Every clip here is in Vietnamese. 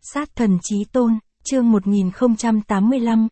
Sát thần chí tôn, chương 1085,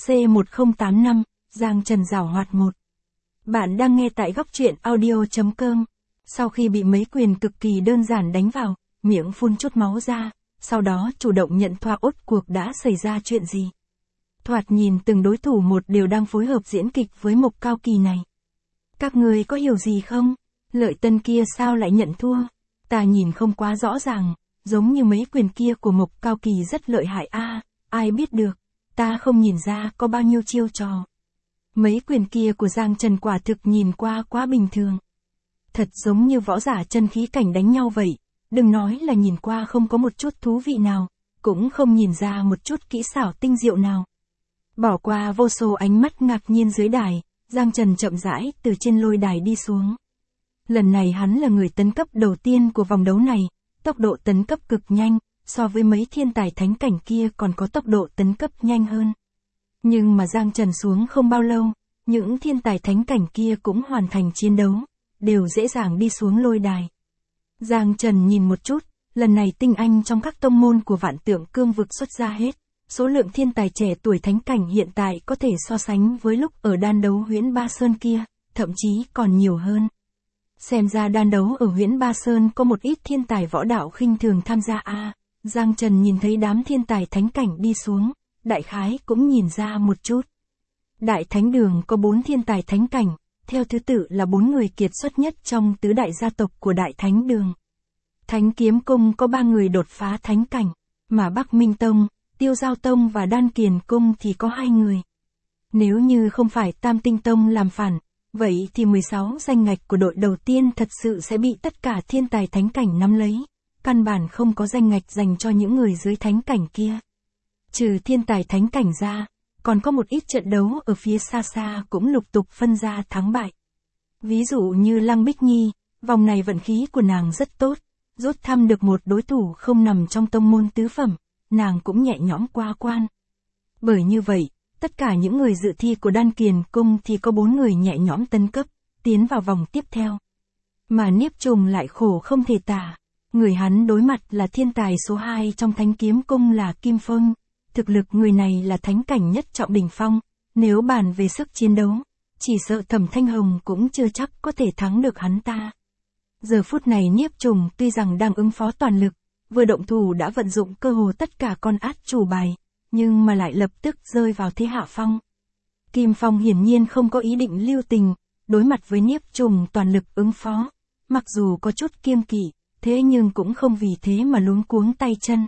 C1085, Giang Trần giảo hoạt 1. Bạn đang nghe tại góc truyện audio.com. Sau khi bị mấy quyền cực kỳ đơn giản đánh vào, miệng phun chút máu ra, sau đó chủ động nhận thua ốt cuộc đã xảy ra chuyện gì. Thoạt nhìn từng đối thủ một đều đang phối hợp diễn kịch với Mộc Cao Kỳ này. Các người có hiểu gì không? Lợi Tân kia sao lại nhận thua? Ta nhìn không quá rõ ràng, giống như mấy quyền kia của Mộc Cao Kỳ rất lợi hại ai biết được, ta không nhìn ra có bao nhiêu chiêu trò. Mấy quyền kia của Giang Trần quả thực nhìn qua quá bình thường. Thật giống như võ giả chân khí cảnh đánh nhau vậy, đừng nói là nhìn qua không có một chút thú vị nào, cũng không nhìn ra một chút kỹ xảo tinh diệu nào. Bỏ qua vô số ánh mắt ngạc nhiên dưới đài, Giang Trần chậm rãi từ trên lôi đài đi xuống. Lần này hắn là người tấn cấp đầu tiên của vòng đấu này, tốc độ tấn cấp cực nhanh, so với mấy thiên tài thánh cảnh kia còn có tốc độ tấn cấp nhanh hơn. Nhưng mà Giang Trần xuống không bao lâu, những thiên tài thánh cảnh kia cũng hoàn thành chiến đấu, đều dễ dàng đi xuống lôi đài. Giang Trần nhìn một chút, lần này tinh anh trong các tông môn của Vạn Tượng Cương vực xuất ra hết, số lượng thiên tài trẻ tuổi thánh cảnh hiện tại có thể so sánh với lúc ở đan đấu Huyễn Ba Sơn kia, thậm chí còn nhiều hơn. Xem ra đan đấu ở Huyễn Ba Sơn có một ít thiên tài võ đạo khinh thường tham gia Giang Trần nhìn thấy đám thiên tài thánh cảnh đi xuống, đại khái cũng nhìn ra một chút. Đại Thánh Đường có 4 thiên tài thánh cảnh, theo thứ tự là 4 người kiệt xuất nhất trong tứ đại gia tộc của Đại Thánh Đường. Thánh Kiếm Cung có 3 người đột phá thánh cảnh, mà Bắc Minh Tông, Tiêu Giao Tông và Đan Kiền Cung thì có 2 người. Nếu như không phải Tam Tinh Tông làm phản, vậy thì 16 danh ngạch của đội đầu tiên thật sự sẽ bị tất cả thiên tài thánh cảnh nắm lấy, căn bản không có danh ngạch dành cho những người dưới thánh cảnh kia. Trừ thiên tài thánh cảnh ra, còn có một ít trận đấu ở phía xa xa cũng lục tục phân ra thắng bại. Ví dụ như Lăng Bích Nhi, vòng này vận khí của nàng rất tốt, rút thăm được một đối thủ không nằm trong tông môn tứ phẩm, nàng cũng nhẹ nhõm qua quan. Bởi như vậy, tất cả những người dự thi của Đan Kiền Cung thì có 4 người nhẹ nhõm tấn cấp, tiến vào vòng tiếp theo. Mà Niếp Trùng lại khổ không thể tả, người hắn đối mặt là thiên tài số 2 trong Thánh Kiếm Cung là Kim Phong. Thực lực người này là thánh cảnh nhất trọng đỉnh phong, nếu bàn về sức chiến đấu, chỉ sợ Thẩm Thanh Hồng cũng chưa chắc có thể thắng được hắn ta. Giờ phút này Niếp Trùng tuy rằng đang ứng phó toàn lực, vừa động thủ đã vận dụng cơ hồ tất cả con át chủ bài, nhưng mà lại lập tức rơi vào thế hạ phong. Kim Phong hiển nhiên không có ý định lưu tình, đối mặt với Niếp Trùng toàn lực ứng phó, mặc dù có chút kiêng kỵ, thế nhưng cũng không vì thế mà luống cuống tay chân.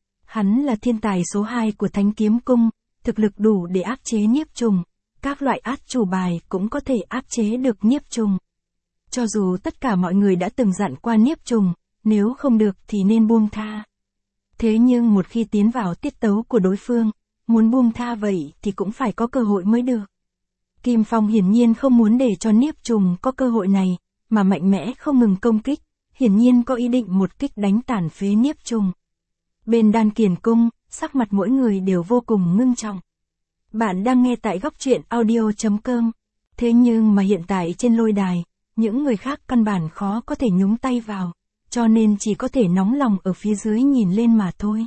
Hắn là thiên tài số 2 của Thánh Kiếm Cung, thực lực đủ để áp chế Niếp Trùng, các loại át chủ bài cũng có thể áp chế được Niếp Trùng. Cho dù tất cả mọi người đã từng dặn qua Niếp Trùng, nếu không được thì nên buông tha. Thế nhưng một khi tiến vào tiết tấu của đối phương, muốn buông tha vậy thì cũng phải có cơ hội mới được. Kim Phong hiển nhiên không muốn để cho Niếp Trùng có cơ hội này, mà mạnh mẽ không ngừng công kích, hiển nhiên có ý định một kích đánh tàn phế Niếp Trùng. Bên Đan Kiền Cung, sắc mặt mỗi người đều vô cùng ngưng trọng. Bạn đang nghe tại góc truyện audio.com. Thế nhưng mà hiện tại trên lôi đài, những người khác căn bản khó có thể nhúng tay vào, cho nên chỉ có thể nóng lòng ở phía dưới nhìn lên mà thôi.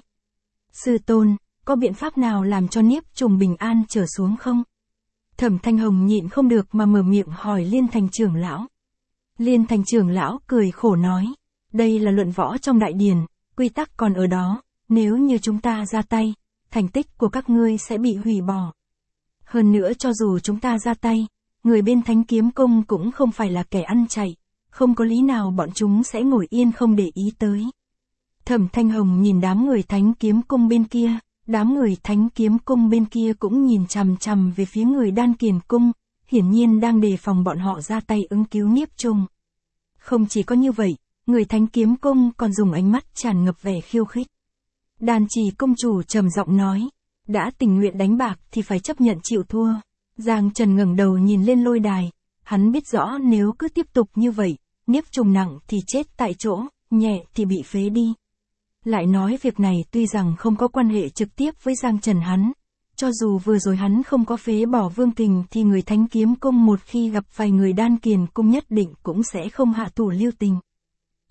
Sư tôn, có biện pháp nào làm cho Niếp Trùng bình an trở xuống không? Thẩm Thanh Hồng nhịn không được mà mở miệng hỏi Liên Thành trưởng lão. Liên Thành trưởng lão cười khổ nói, đây là luận võ trong đại điển, quy tắc còn ở đó, nếu như chúng ta ra tay, thành tích của các ngươi sẽ bị hủy bỏ. Hơn nữa cho dù chúng ta ra tay, người bên Thánh Kiếm Cung cũng không phải là kẻ ăn chạy, không có lý nào bọn chúng sẽ ngồi yên không để ý tới. Thẩm Thanh Hồng nhìn đám người Thánh Kiếm Cung bên kia, đám người Thánh Kiếm Cung bên kia cũng nhìn chằm chằm về phía người Đan Kiền Cung, hiển nhiên đang đề phòng bọn họ ra tay ứng cứu Niếp Trùng. Không chỉ có như vậy, người Thánh Kiếm Cung còn dùng ánh mắt tràn ngập vẻ khiêu khích. Đan Trì công chủ trầm giọng nói, đã tình nguyện đánh bạc thì phải chấp nhận chịu thua. Giang Trần ngẩng đầu nhìn lên lôi đài, hắn biết rõ nếu cứ tiếp tục như vậy, Niếp Trùng nặng thì chết tại chỗ, nhẹ thì bị phế đi. Lại nói việc này tuy rằng không có quan hệ trực tiếp với Giang Trần hắn, cho dù vừa rồi hắn không có phế bỏ Vương Kình thì người Thánh Kiếm Cung một khi gặp vài người Đan Kiền Cung nhất định cũng sẽ không hạ thủ lưu tình.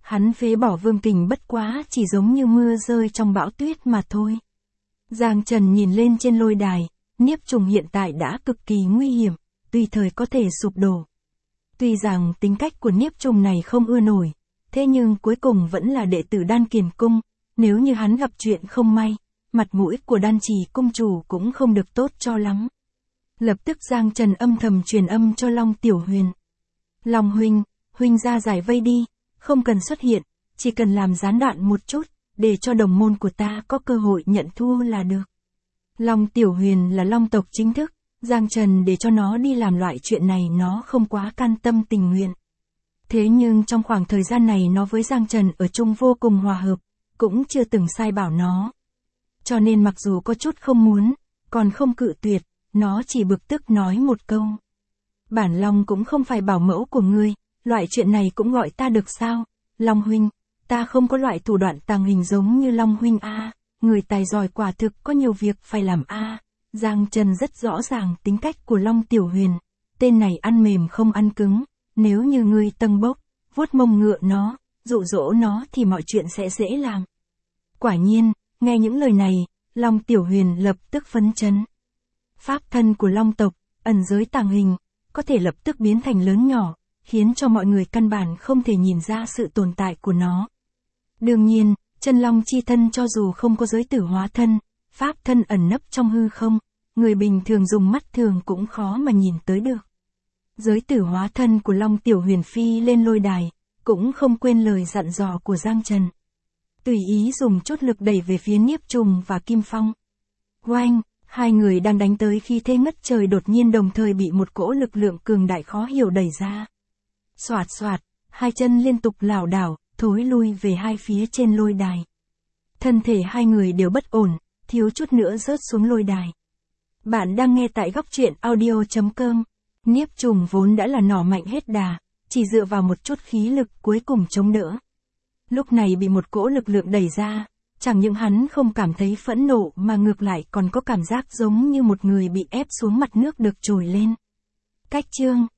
Hắn phế bỏ Vương Kình bất quá chỉ giống như mưa rơi trong bão tuyết mà thôi. Giang Trần nhìn lên trên lôi đài, Niếp Trùng hiện tại đã cực kỳ nguy hiểm, tùy thời có thể sụp đổ. Tuy rằng tính cách của Niếp Trùng này không ưa nổi, thế nhưng cuối cùng vẫn là đệ tử Đan Kiền Cung, nếu như hắn gặp chuyện không may, mặt mũi của Đan Trì cung chủ cũng không được tốt cho lắm. Lập tức Giang Trần âm thầm truyền âm cho Long Tiểu Huyền. Long huynh ra giải vây đi, không cần xuất hiện, chỉ cần làm gián đoạn một chút, để cho đồng môn của ta có cơ hội nhận thua là được. Long Tiểu Huyền là Long tộc chính thức, Giang Trần để cho nó đi làm loại chuyện này nó không quá can tâm tình nguyện. Thế nhưng trong khoảng thời gian này nó với Giang Trần ở chung vô cùng hòa hợp, cũng chưa từng sai bảo nó. Cho nên mặc dù có chút không muốn, còn không cự tuyệt, nó chỉ bực tức nói một câu. Bản Long cũng không phải bảo mẫu của ngươi, loại chuyện này cũng gọi ta được sao? Long huynh, ta không có loại thủ đoạn tàng hình giống như Long huynh a, người tài giỏi quả thực có nhiều việc phải làm a. Giang Trần rất rõ ràng tính cách của Long Tiểu Huyền, tên này ăn mềm không ăn cứng, nếu như ngươi tâng bốc, vuốt mông ngựa nó, dụ dỗ nó thì mọi chuyện sẽ dễ làm. Quả nhiên, nghe những lời này, Long Tiểu Huyền lập tức phấn chấn. Pháp thân của Long tộc, ẩn giới tàng hình, có thể lập tức biến thành lớn nhỏ, khiến cho mọi người căn bản không thể nhìn ra sự tồn tại của nó. Đương nhiên, chân long chi thân cho dù không có giới tử hóa thân, pháp thân ẩn nấp trong hư không, người bình thường dùng mắt thường cũng khó mà nhìn tới được. Giới tử hóa thân của Long Tiểu Huyền phi lên lôi đài, cũng không quên lời dặn dò của Giang Trần. Tùy ý dùng chút lực đẩy về phía Niếp Trùng và Kim Phong. Oanh, hai người đang đánh tới khi thế ngất trời đột nhiên đồng thời bị một cỗ lực lượng cường đại khó hiểu đẩy ra. Xoạt xoạt, hai chân liên tục lảo đảo, thối lui về hai phía trên lôi đài. Thân thể hai người đều bất ổn, thiếu chút nữa rớt xuống lôi đài. Bạn đang nghe tại góc truyện audio.com. Niếp Trùng vốn đã là nỏ mạnh hết đà, chỉ dựa vào một chút khí lực cuối cùng chống đỡ. Lúc này bị một cỗ lực lượng đẩy ra, chẳng những hắn không cảm thấy phẫn nộ mà ngược lại còn có cảm giác giống như một người bị ép xuống mặt nước được trồi lên. Cách chương